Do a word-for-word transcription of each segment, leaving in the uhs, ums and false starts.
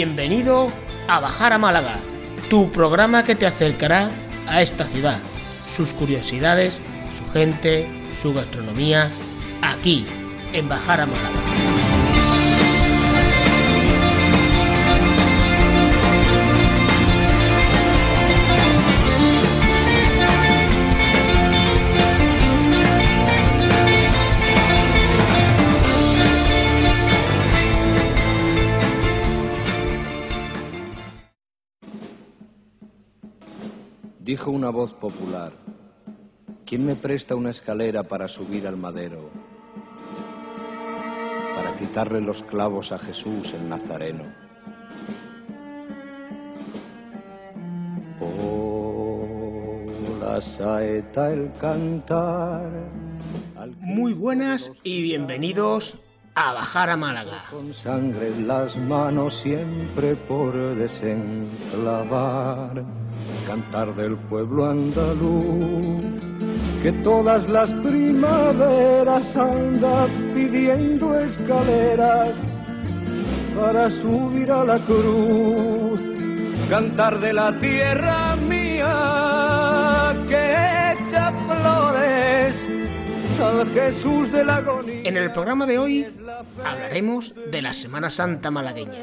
Bienvenido a Bajar a Málaga, tu programa que te acercará a esta ciudad, sus curiosidades, su gente, su gastronomía, aquí, en Bajar a Málaga. Dijo una voz popular: ¿quién me presta una escalera para subir al madero? Para quitarle los clavos a Jesús el Nazareno. Oh, la saeta, el cantar. Muy buenas y bienvenidos a Bajar a Málaga. Con sangre en las manos siempre por desenclavar. Cantar del pueblo andaluz, que todas las primaveras anda pidiendo escaleras para subir a la cruz. Cantar de la tierra mía que echa flores al Jesús de la agonía. En el programa de hoy hablaremos de la Semana Santa malagueña.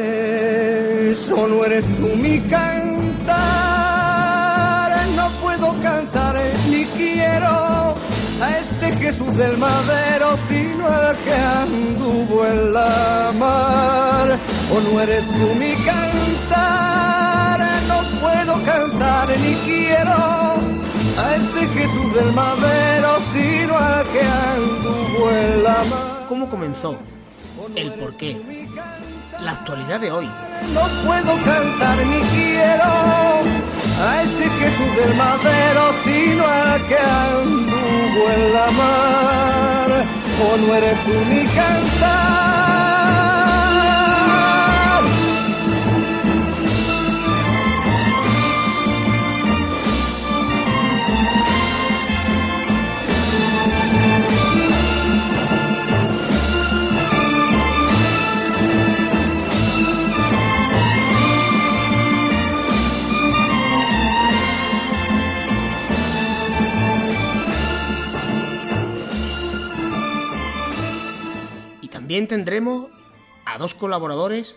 Solo eres tú mi cantar. No puedo cantar ni quiero a este Jesús del madero, sino al que anduvo en la mar. O no eres tú mi cantar. No puedo cantar ni quiero a ese Jesús del madero, sino al que anduvo en la mar. ¿Cómo comenzó? ¿El porqué? La actualidad de hoy. No puedo cantar ni quiero a ese Jesús del madero, sino al que anduvo en la mar. O no eres tú mi cantar. También tendremos a dos colaboradores,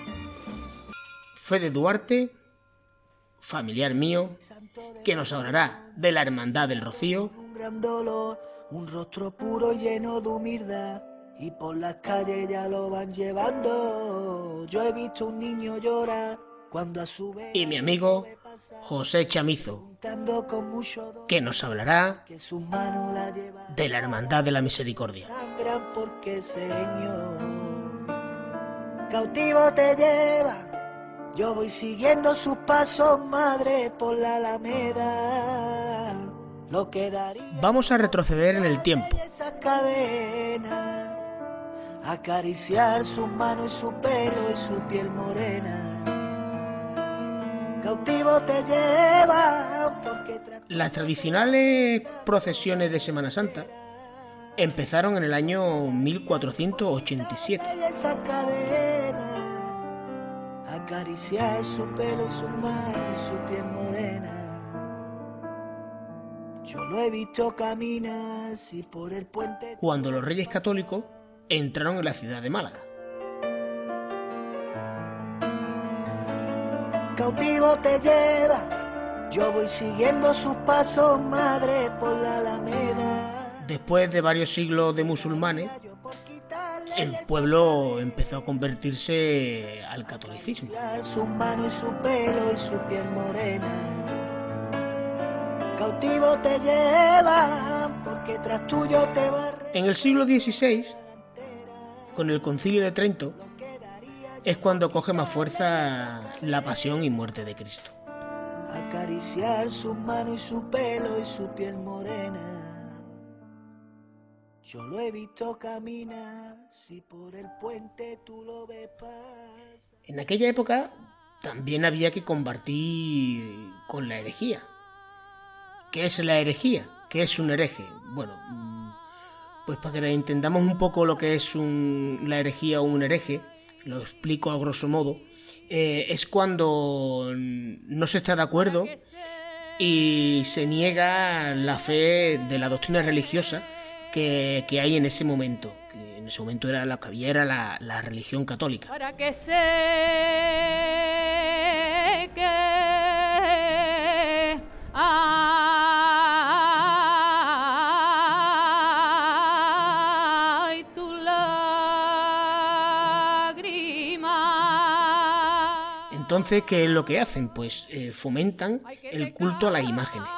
Fede Duarte, familiar mío, que nos hablará de la Hermandad del Rocío. Un gran dolor, un rostro puro lleno de humildad, y por las calles ya lo van llevando. Yo he visto un niño llorar cuando a su vez. Y mi amigo José Chamizo, que nos hablará de la Hermandad de la Misericordia. Sangran porque Señor cautivo te lleva. Yo voy siguiendo sus pasos, madre, por la Alameda. Lo quedaría. Vamos a retroceder en el tiempo. Esa cadena, acariciar sus manos y su pelo y su piel morena. Cautivo te lleva porque las tradicionales procesiones de Semana Santa empezaron en el año mil cuatrocientos ochenta y siete. Esa cadena, acariciar su pelo, su mano y su piel morena. Yo lo he visto caminar si por el puente. Cuando los Reyes Católicos entraron en la ciudad de Málaga. Cautivo te lleva, yo voy siguiendo sus pasos, madre, por la Alameda. Después de varios siglos de musulmanes, el pueblo empezó a convertirse al catolicismo. Su mano y su pelo y su piel morena. Cautivo te lleva, porque tras tuyo te va. En el siglo dieciséis, con el Concilio de Trento, es cuando coge más fuerza la pasión y muerte de Cristo. Acariciar su mano y su pelo y su piel morena. Yo lo he visto caminar, si por el puente tú lo ves pasar. En aquella época también había que combatir con la herejía. ¿Qué es la herejía? ¿Qué es un hereje? Bueno, pues para que entendamos un poco lo que es un, la herejía o un hereje, lo explico a grosso modo, eh, es cuando no se está de acuerdo y se niega la fe de la doctrina religiosa que, que hay en ese momento. Que en ese momento era lo que había era la, la religión católica. Para que sé que hay tu lágrima. Entonces, ¿qué es lo que hacen? Pues eh, fomentan el culto a las imágenes.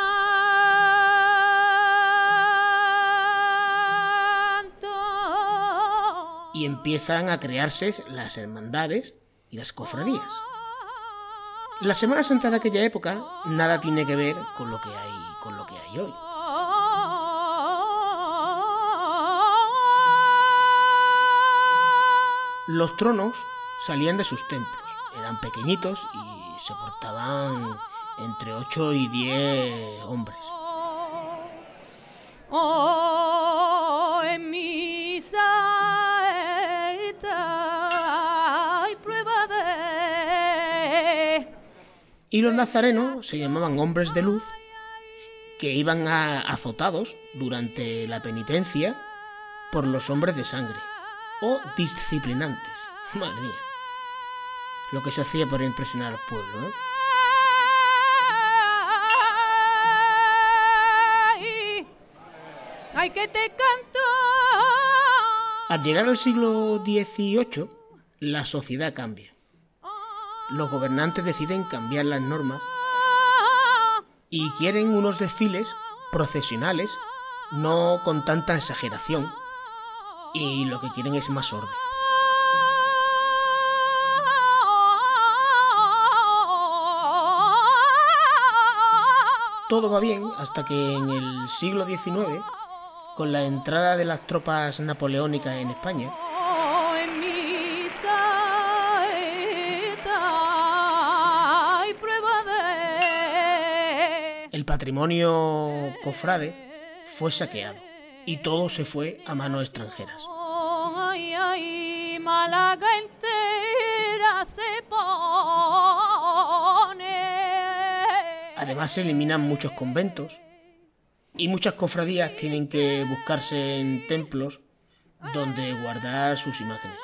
Y empiezan a crearse las hermandades y las cofradías. La Semana Santa de aquella época nada tiene que ver con lo que hay, con lo que hay hoy. Los tronos salían de sus templos, eran pequeñitos y se portaban entre ocho y diez hombres. Oh, en misa hay prueba de... Y los nazarenos se llamaban hombres de luz, que iban a, azotados durante la penitencia por los hombres de sangre, o disciplinantes. Madre mía, lo que se hacía para impresionar al pueblo, ¿eh? Ay, que te canto. Al llegar al siglo dieciocho, la sociedad cambia. Los gobernantes deciden cambiar las normas y quieren unos desfiles procesionales, no con tanta exageración, y lo que quieren es más orden. Todo va bien hasta que en el siglo diecinueve, con la entrada de las tropas napoleónicas en España, Oh, en mi saeta hay prueba de... el patrimonio cofrade fue saqueado y todo se fue a manos extranjeras. Oh, ay, ay, Málaga entera se pone. Además se eliminan muchos conventos y muchas cofradías tienen que buscarse en templos donde guardar sus imágenes.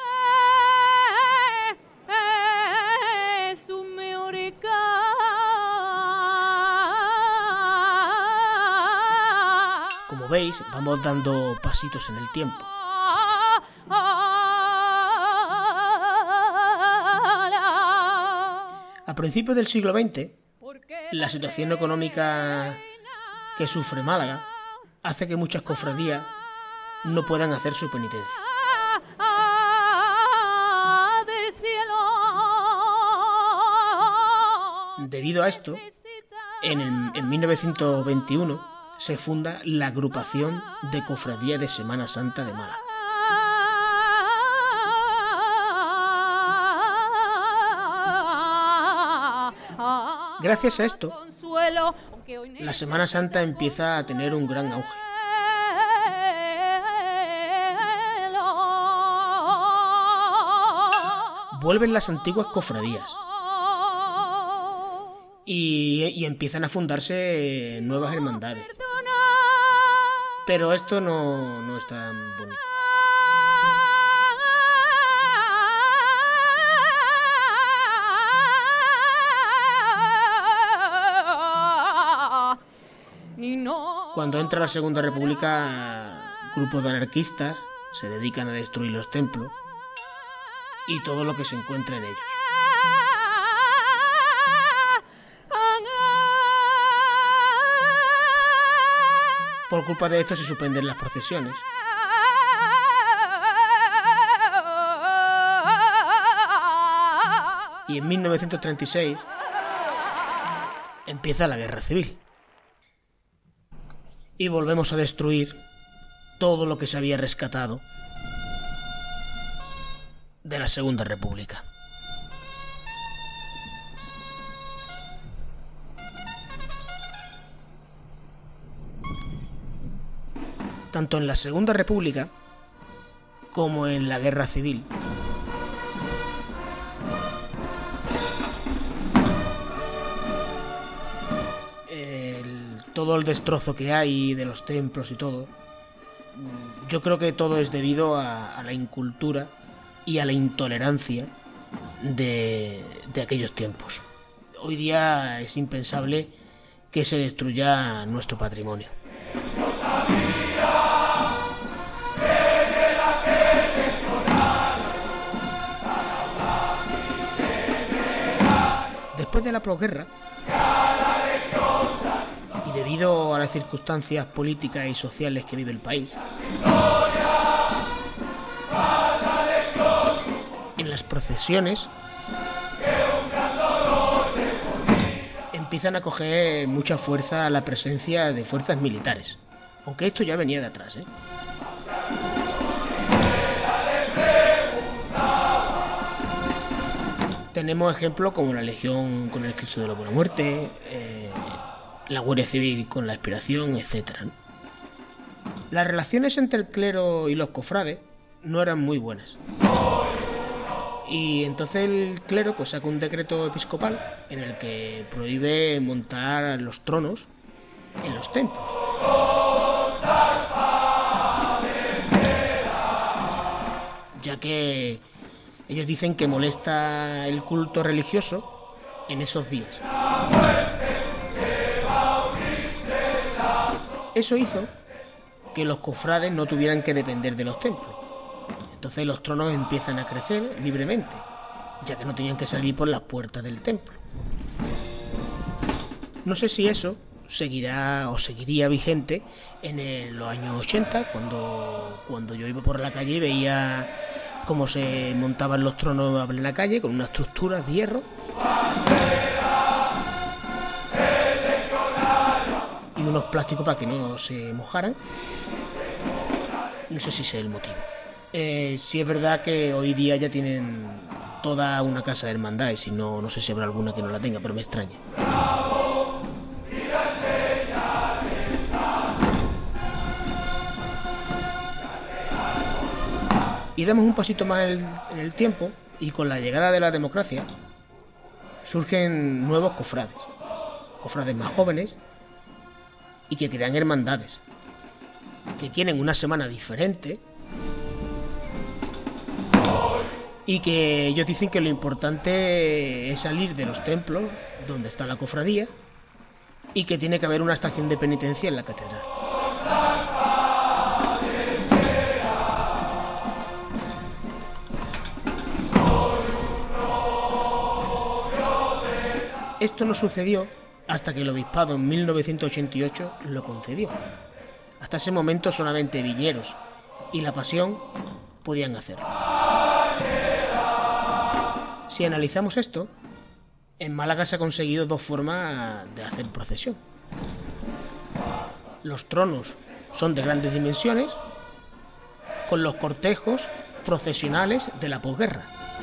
Eh, eh, su meorica. Como veis, vamos dando pasitos en el tiempo. A principios del siglo veinte, la situación económica que sufre Málaga hace que muchas cofradías no puedan hacer su penitencia. Del cielo. Debido a esto, en, el, en mil novecientos veintiuno se funda la Agrupación de Cofradías de Semana Santa de Málaga. Gracias a esto, la Semana Santa empieza a tener un gran auge. Vuelven las antiguas cofradías y, y empiezan a fundarse nuevas hermandades. Pero esto no, no es tan bonito. Cuando entra la Segunda República, grupos de anarquistas se dedican a destruir los templos y todo lo que se encuentra en ellos. Por culpa de esto se suspenden las procesiones. Y en mil novecientos treinta y seis empieza la Guerra Civil. Y volvemos a destruir todo lo que se había rescatado de la Segunda República. Tanto en la Segunda República como en la Guerra Civil, todo el destrozo que hay de los templos y todo, yo creo que todo es debido a, a la incultura y a la intolerancia de, de aquellos tiempos. Hoy día es impensable que se destruya nuestro patrimonio. Después de la posguerra, y debido a las circunstancias políticas y sociales que vive el país, en las procesiones empiezan a coger mucha fuerza la presencia de fuerzas militares, aunque esto ya venía de atrás, ¿eh? Tenemos ejemplos como la Legión con el Cristo de la Buena Muerte, eh, la Guardia Civil con la Expiración, etcétera, ¿no? Las relaciones entre el clero y los cofrades no eran muy buenas. Y entonces el clero pues saca un decreto episcopal en el que prohíbe montar los tronos en los templos. Ya que ellos dicen que molesta el culto religioso en esos días. Eso hizo que los cofrades no tuvieran que depender de los templos. Entonces los tronos empiezan a crecer libremente, ya que no tenían que salir por las puertas del templo. No sé si eso seguirá o seguiría vigente en el, los años ochenta, cuando, cuando yo iba por la calle y veía cómo se montaban los tronos en la calle con unas estructuras de hierro y unos plásticos para que no se mojaran. No sé si ese es el motivo. Eh, sí es verdad que hoy día ya tienen toda una casa de hermandades, y no, no sé si habrá alguna que no la tenga, pero me extraña. Y damos un pasito más en el, en el tiempo, y con la llegada de la democracia surgen nuevos cofrades, cofrades más jóvenes y que crean hermandades, que quieren una semana diferente y que ellos dicen que lo importante es salir de los templos donde está la cofradía y que tiene que haber una estación de penitencia en la catedral. Esto no sucedió hasta que el obispado en mil novecientos ochenta y ocho lo concedió. Hasta ese momento solamente Villeros y La Pasión podían hacerlo. Si analizamos esto, en Málaga se ha conseguido dos formas de hacer procesión. Los tronos son de grandes dimensiones, con los cortejos procesionales de la posguerra.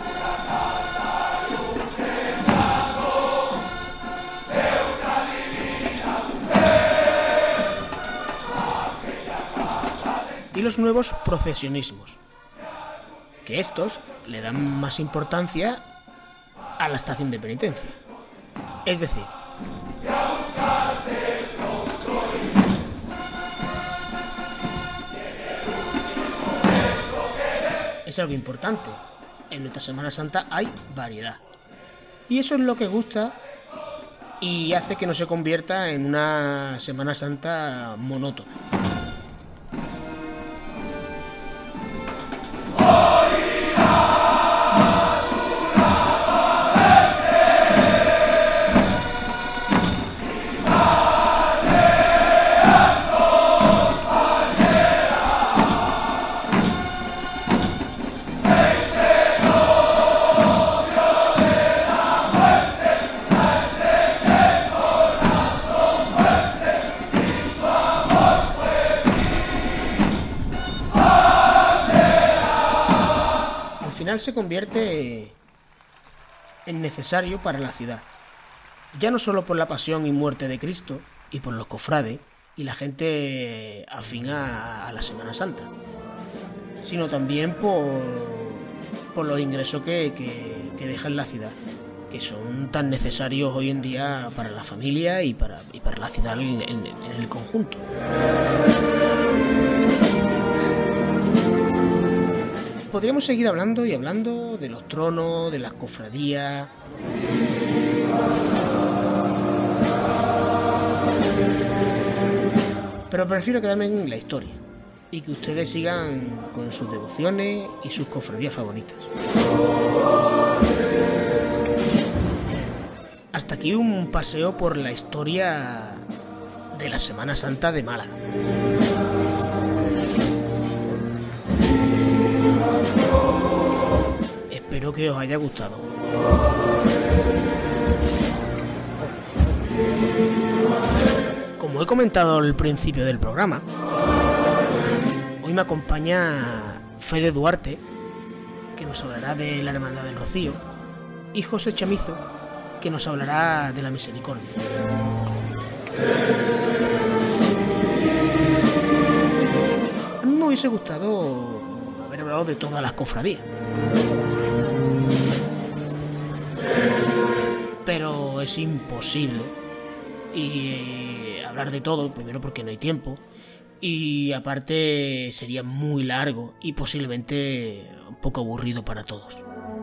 Y los nuevos procesionismos, que estos le dan más importancia a la estación de penitencia. Es decir, es algo importante. En nuestra Semana Santa hay variedad. Y eso es lo que gusta y hace que no se convierta en una Semana Santa monótona. Se convierte en necesario para la ciudad, ya no solo por la pasión y muerte de Cristo y por los cofrades y la gente afín a, a la Semana Santa, sino también por, por los ingresos que, que, que deja en la ciudad. que son tan necesarios hoy en día para la familia y para, y para la ciudad en, en, en el conjunto. Podríamos seguir hablando y hablando de los tronos, de las cofradías. Pero prefiero quedarme en la historia y que ustedes sigan con sus devociones y sus cofradías favoritas. Hasta aquí un paseo por la historia de la Semana Santa de Málaga. Espero que os haya gustado. Como he comentado al principio del programa, hoy me acompaña Fede Duarte, que nos hablará de la Hermandad del Rocío, y José Chamizo, que nos hablará de la Misericordia. A mí me hubiese gustado haber hablado de todas las cofradías, pero es imposible y hablar de todo, primero porque no hay tiempo, y aparte sería muy largo y posiblemente un poco aburrido para todos.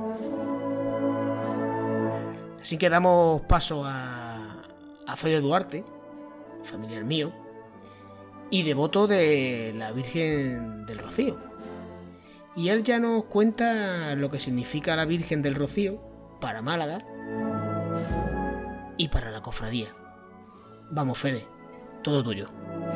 Así que damos paso a, a Fede Duarte, familiar mío, y devoto de la Virgen del Rocío. Y él ya nos cuenta lo que significa la Virgen del Rocío para Málaga y para la cofradía. Vamos, Fede, todo tuyo.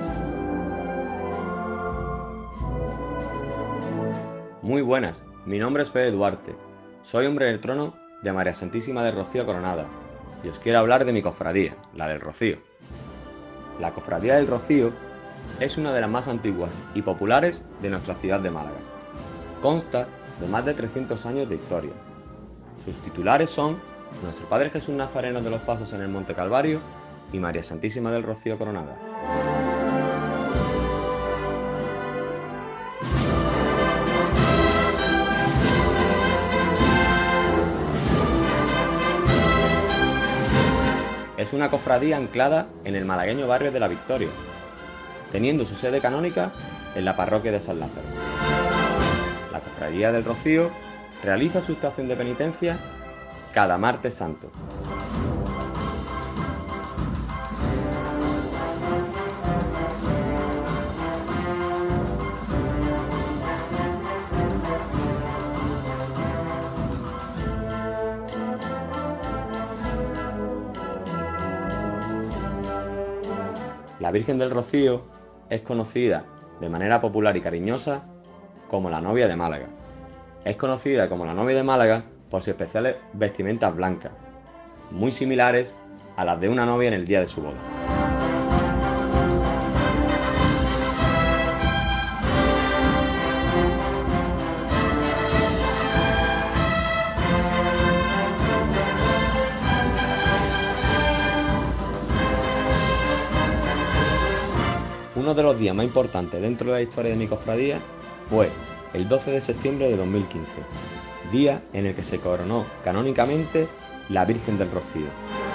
Muy buenas, mi nombre es Fede Duarte, soy hombre del trono de María Santísima del Rocío Coronada y os quiero hablar de mi cofradía, la del Rocío. La Cofradía del Rocío es una de las más antiguas y populares de nuestra ciudad de Málaga. Consta de más de trescientos años de historia. Sus titulares son Nuestro Padre Jesús Nazareno de los Pasos en el Monte Calvario y María Santísima del Rocío Coronada. Es una cofradía anclada en el malagueño barrio de La Victoria, teniendo su sede canónica en la parroquia de San Lázaro. La Cofradía del Rocío realiza su estación de penitencia cada martes santo. La Virgen del Rocío es conocida de manera popular y cariñosa como la novia de Málaga. Es conocida como la novia de Málaga por sus especiales vestimentas blancas, muy similares a las de una novia en el día de su boda. Uno de los días más importantes dentro de la historia de mi cofradía fue el doce de septiembre de dos mil quince, día en el que se coronó canónicamente la Virgen del Rocío.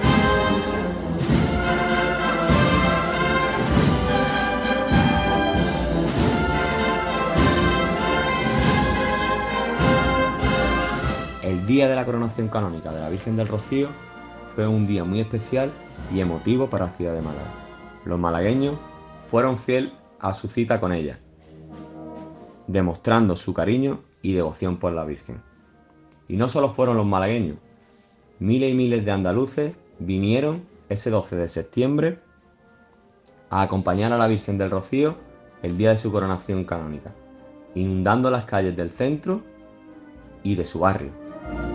El día de la coronación canónica de la Virgen del Rocío fue un día muy especial y emotivo para la ciudad de Málaga. Los malagueños fueron fieles a su cita con ella, demostrando su cariño y devoción por la Virgen. Y no solo fueron los malagueños, miles y miles de andaluces vinieron ese doce de septiembre a acompañar a la Virgen del Rocío el día de su coronación canónica, inundando las calles del centro y de su barrio.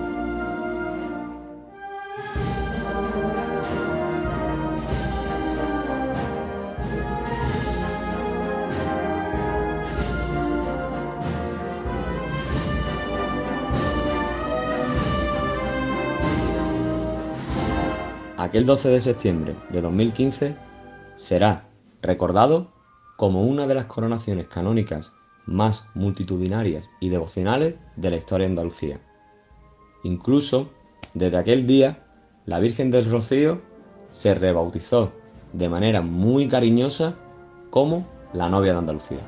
Aquel doce de septiembre de dos mil quince será recordado como una de las coronaciones canónicas más multitudinarias y devocionales de la historia de Andalucía. Incluso Desde aquel día, la Virgen del Rocío se rebautizó de manera muy cariñosa como la novia de Andalucía.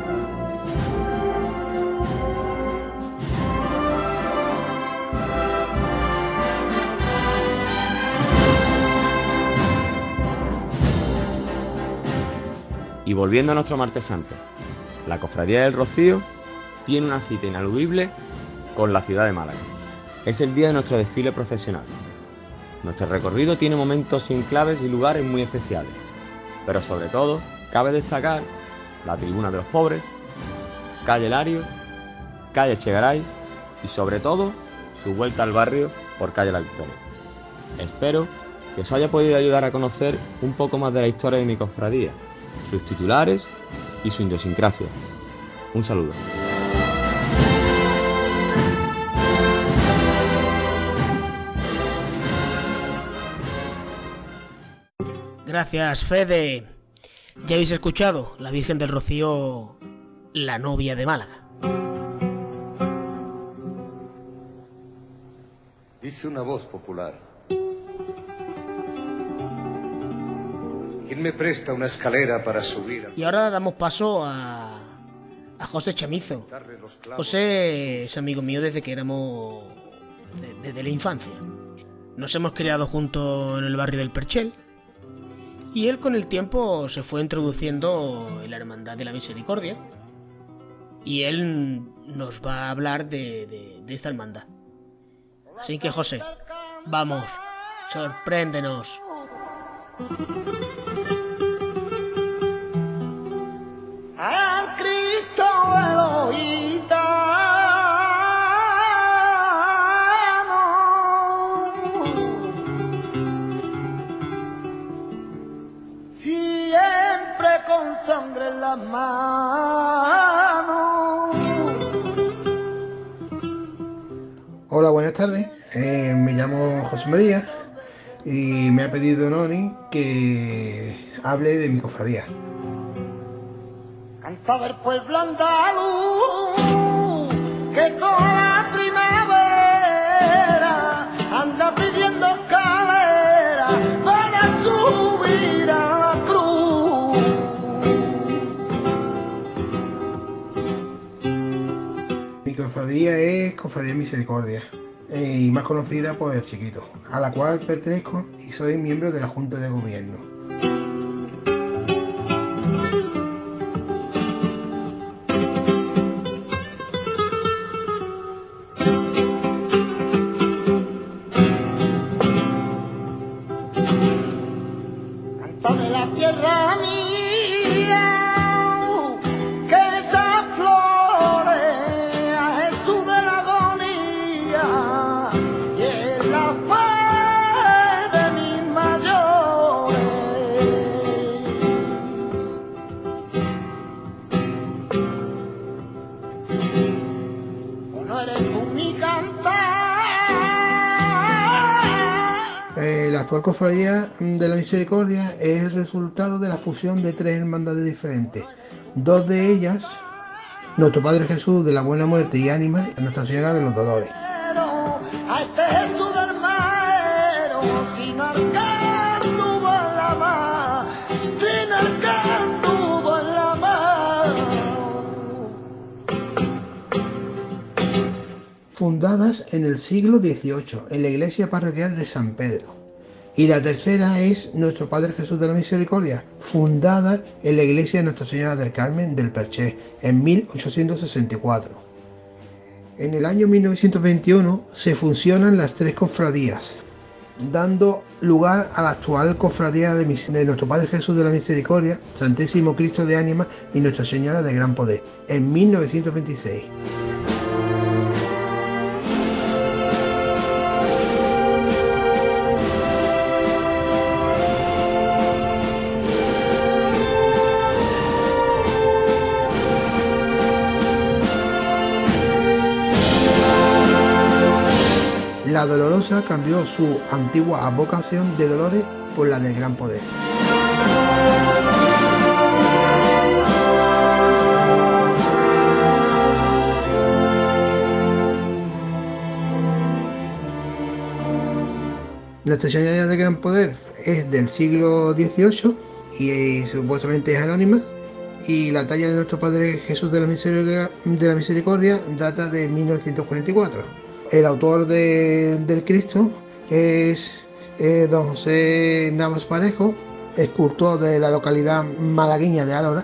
Y volviendo a nuestro martes santo, la Cofradía del Rocío tiene una cita ineludible con la ciudad de Málaga. Es el día de nuestro desfile procesional. Nuestro recorrido tiene momentos sin claves y lugares muy especiales, pero sobre todo cabe destacar la Tribuna de los Pobres, Calle Lario, Calle Echegaray y sobre todo su vuelta al barrio por Calle La Victoria. Espero que os haya podido ayudar a conocer un poco más de la historia de mi cofradía, sus titulares y su idiosincrasia. Un saludo. Gracias, Fede. Ya habéis escuchado, la Virgen del Rocío, la novia de Málaga. Dice una voz popular: ¿quién me presta una escalera para subir? Y ahora damos paso a, a José Chamizo. José es amigo mío desde que éramos... De, desde la infancia. Nos hemos criado juntos en el barrio del Perchel. Y él con el tiempo se fue introduciendo en la Hermandad de la Misericordia. Y él nos va a hablar de, de, de esta hermandad. Así que, José, vamos, sorpréndenos. Al Cristo Elohita, siempre con sangre en las manos. Hola, buenas tardes. Eh, me llamo José María y me ha pedido Noni que hable de mi cofradía. Canta del pueblo andaluz que con la primavera anda pidiendo escalera para subir a la cruz. Mi cofradía es Cofradía Misericordia, eh, y más conocida por El Chiquito, a la cual pertenezco y soy miembro de la Junta de Gobierno. Canta de la tierra mía que esas flores a Jesús de la agonía y es la fe de mis mayores. ¿O no eres tú mi cantar? Eh, la actual Cofradía de la Misericordia es el resultado de la fusión de tres hermandades diferentes. Dos de ellas, Nuestro Padre Jesús de la Buena Muerte y Ánimas, y Nuestra Señora de los Dolores. A este Jesús del Maero, sin el que anduvo en la mar, sin el que anduvo en la mar. Fundadas en el siglo dieciocho en la iglesia parroquial de San Pedro. Y la tercera es Nuestro Padre Jesús de la Misericordia, fundada en la iglesia de Nuestra Señora del Carmen del Perché en mil ochocientos sesenta y cuatro. En el año mil novecientos veintiuno se fusionan las tres cofradías, dando lugar a la actual cofradía de, Mis- de Nuestro Padre Jesús de la Misericordia, Santísimo Cristo de Ánimas y Nuestra Señora de Gran Poder, en mil novecientos veintiséis. La Dolorosa cambió su antigua advocación de Dolores por la del Gran Poder. Nuestra Señora del Gran Poder es del siglo dieciocho y, y supuestamente es anónima. Y la talla de nuestro Padre Jesús de la Misericordia, de la Misericordia data de mil novecientos cuarenta y cuatro. El autor de, del Cristo es eh, don José Navas Parejo, escultor de la localidad malagueña de Alhora.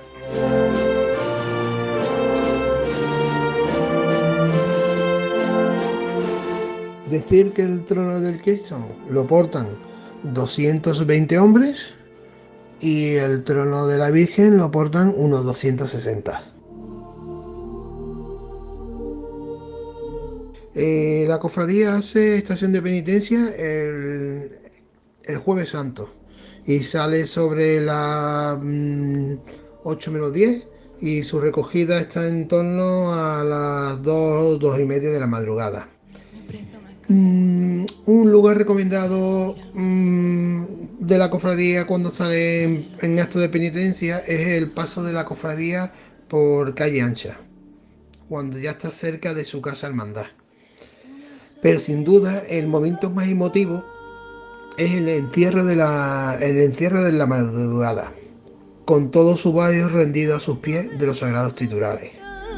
Decir que el trono del Cristo lo portan doscientos veinte hombres y el trono de la Virgen lo portan unos doscientos sesenta. Eh, la cofradía hace estación de penitencia el, el Jueves Santo y sale sobre las mm, ocho menos diez y su recogida está en torno a las dos, dos y media de la madrugada. Mm, un lugar recomendado mm, de la cofradía cuando sale en, en acto de penitencia es el paso de la cofradía por calle Ancha, cuando ya está cerca de su casa hermandad. Pero sin duda el momento más emotivo es el encierro de la, el encierro de la madrugada, con todo su barrio rendido a sus pies de los sagrados titulares.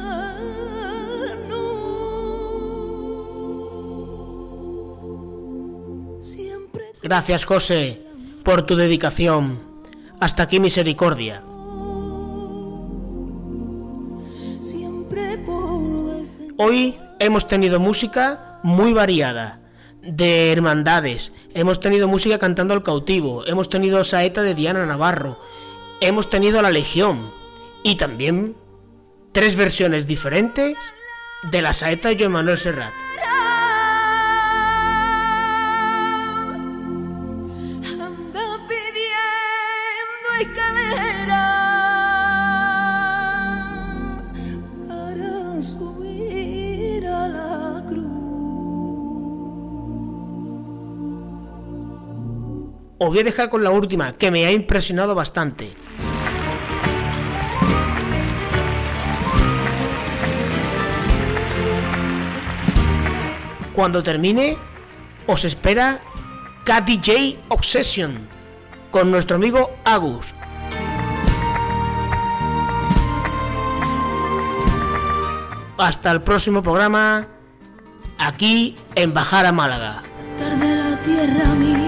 Gracias, José, por tu dedicación. Hasta aquí Misericordia. Hoy hemos tenido música muy variada, de hermandades, hemos tenido música cantando al cautivo, hemos tenido saeta de Diana Navarro, hemos tenido la Legión y también tres versiones diferentes de la saeta de Joan Manuel Serrat. Os voy a dejar con la última, que me ha impresionado bastante. Cuando termine, os espera K D J Obsession con nuestro amigo Agus. Hasta el próximo programa, aquí en Bajar a Málaga. De la tierra mía.